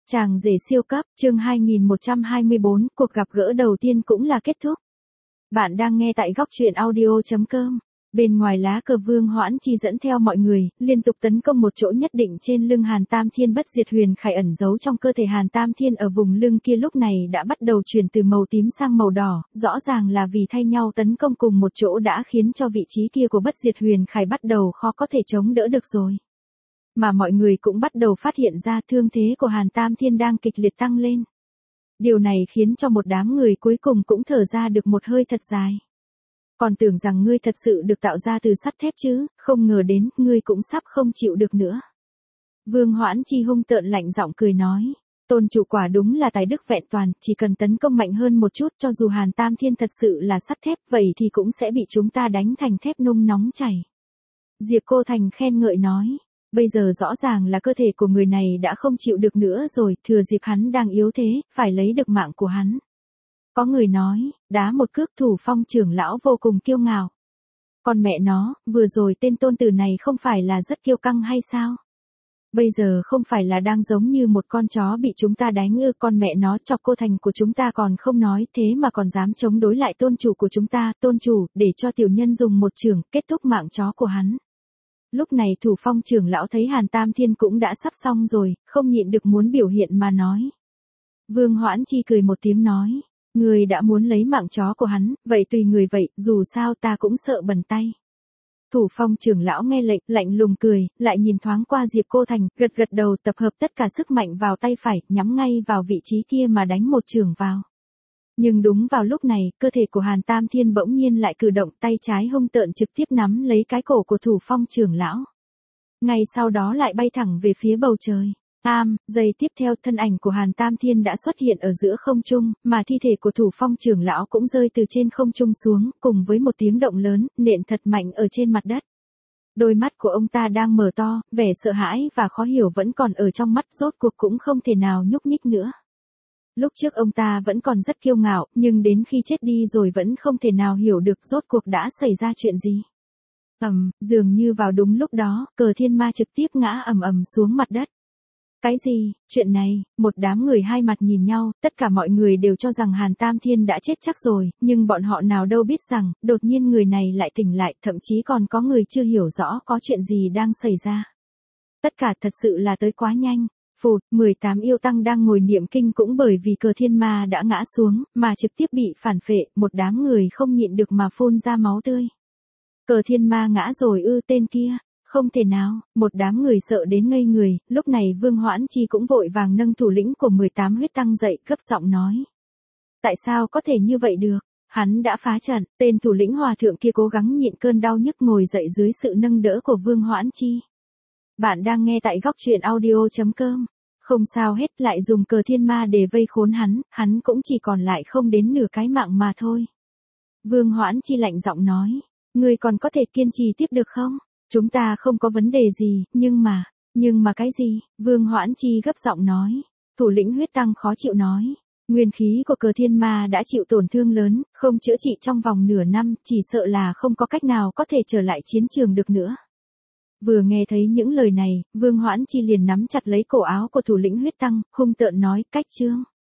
Chàng rể siêu cấp, chương 2124, cuộc gặp gỡ đầu tiên cũng là kết thúc. Bạn đang nghe tại góc truyện audio.com. Bên ngoài lá cờ Vương Hoãn Chi dẫn theo mọi người, liên tục tấn công một chỗ nhất định trên lưng Hàn Tam Thiên. Bất diệt huyền khải ẩn giấu trong cơ thể Hàn Tam Thiên ở vùng lưng kia lúc này đã bắt đầu chuyển từ màu tím sang màu đỏ, rõ ràng là vì thay nhau tấn công cùng một chỗ đã khiến cho vị trí kia của bất diệt huyền khải bắt đầu khó có thể chống đỡ được rồi. Mà mọi người cũng bắt đầu phát hiện ra thương thế của Hàn Tam Thiên đang kịch liệt tăng lên. Điều này khiến cho một đám người cuối cùng cũng thở ra được một hơi thật dài. Còn tưởng rằng ngươi thật sự được tạo ra từ sắt thép chứ, không ngờ đến, ngươi cũng sắp không chịu được nữa. Vương Hoãn Chi hung tợn lạnh giọng cười nói, tôn chủ quả đúng là tài đức vẹn toàn, chỉ cần tấn công mạnh hơn một chút, cho dù Hàn Tam Thiên thật sự là sắt thép, vậy thì cũng sẽ bị chúng ta đánh thành thép nung nóng chảy. Diệp Cô Thành khen ngợi nói, bây giờ rõ ràng là cơ thể của người này đã không chịu được nữa rồi, thừa dịp hắn đang yếu thế, phải lấy được mạng của hắn. Có người nói, đá một cước Thủ Phong trưởng lão vô cùng kiêu ngạo. Còn mẹ nó, vừa rồi tên tôn tử này không phải là rất kiêu căng hay sao? Bây giờ không phải là đang giống như một con chó bị chúng ta đánh ư? Con mẹ nó, Chọc Cô Thành của chúng ta còn không nói thế mà còn dám chống đối lại tôn chủ của chúng ta. Tôn chủ, để cho tiểu nhân dùng một chưởng kết thúc mạng chó của hắn. Lúc này Thủ Phong trưởng lão thấy Hàn Tam Thiên cũng đã sắp xong rồi, không nhịn được muốn biểu hiện mà nói. Vương Hoãn Chi cười một tiếng nói, người đã muốn lấy mạng chó của hắn, vậy tùy người vậy, dù sao ta cũng sợ bẩn tay. Thủ Phong trưởng lão nghe lệnh, lạnh lùng cười, lại nhìn thoáng qua Diệp Cô Thành, gật gật đầu, tập hợp tất cả sức mạnh vào tay phải, nhắm ngay vào vị trí kia mà đánh một chưởng vào. Nhưng đúng vào lúc này, cơ thể của Hàn Tam Thiên bỗng nhiên lại cử động, tay trái hung tợn trực tiếp nắm lấy cái cổ của Thủ Phong trưởng lão. Ngay sau đó lại bay thẳng về phía bầu trời. Giây tiếp theo thân ảnh của Hàn Tam Thiên đã xuất hiện ở giữa không trung, mà thi thể của Thủ Phong trưởng lão cũng rơi từ trên không trung xuống, cùng với một tiếng động lớn, nện thật mạnh ở trên mặt đất. Đôi mắt của ông ta đang mở to, vẻ sợ hãi và khó hiểu vẫn còn ở trong mắt, rốt cuộc cũng không thể nào nhúc nhích nữa. Lúc trước ông ta vẫn còn rất kiêu ngạo, nhưng đến khi chết đi rồi vẫn không thể nào hiểu được rốt cuộc đã xảy ra chuyện gì. Dường như vào đúng lúc đó, cờ thiên ma trực tiếp ngã ầm ầm xuống mặt đất. Cái gì, chuyện này, một đám người hai mặt nhìn nhau, tất cả mọi người đều cho rằng Hàn Tam Thiên đã chết chắc rồi, nhưng bọn họ nào đâu biết rằng, đột nhiên người này lại tỉnh lại, thậm chí còn có người chưa hiểu rõ có chuyện gì đang xảy ra. Tất cả thật sự là tới quá nhanh. 18 yêu tăng đang ngồi niệm kinh cũng bởi vì cờ thiên ma đã ngã xuống, mà trực tiếp bị phản phệ, một đám người không nhịn được mà phun ra máu tươi. Cờ thiên ma ngã rồi ư? Tên kia, không thể nào, một đám người sợ đến ngây người, lúc này Vương Hoãn Chi cũng vội vàng nâng thủ lĩnh của 18 huyết tăng dậy, gấp giọng nói. Tại sao có thể như vậy được? Hắn đã phá trận, tên thủ lĩnh hòa thượng kia cố gắng nhịn cơn đau nhức ngồi dậy dưới sự nâng đỡ của Vương Hoãn Chi. Bạn đang nghe tại góc truyện audio.com. Không sao hết, lại dùng cờ thiên ma để vây khốn hắn cũng chỉ còn lại không đến nửa cái mạng mà thôi. Vương Hoãn Chi lạnh giọng nói, ngươi còn có thể kiên trì tiếp được không? Chúng ta không có vấn đề gì, nhưng mà cái gì? Vương Hoãn Chi gấp giọng nói. Thủ lĩnh huyết tăng khó chịu nói, nguyên khí của cờ thiên ma đã chịu tổn thương lớn, không chữa trị trong vòng nửa năm, chỉ sợ là không có cách nào có thể trở lại chiến trường được nữa. Vừa nghe thấy những lời này, Vương Hoãn Chi liền nắm chặt lấy cổ áo của thủ lĩnh huyết tăng, hung tợn nói, cách trương.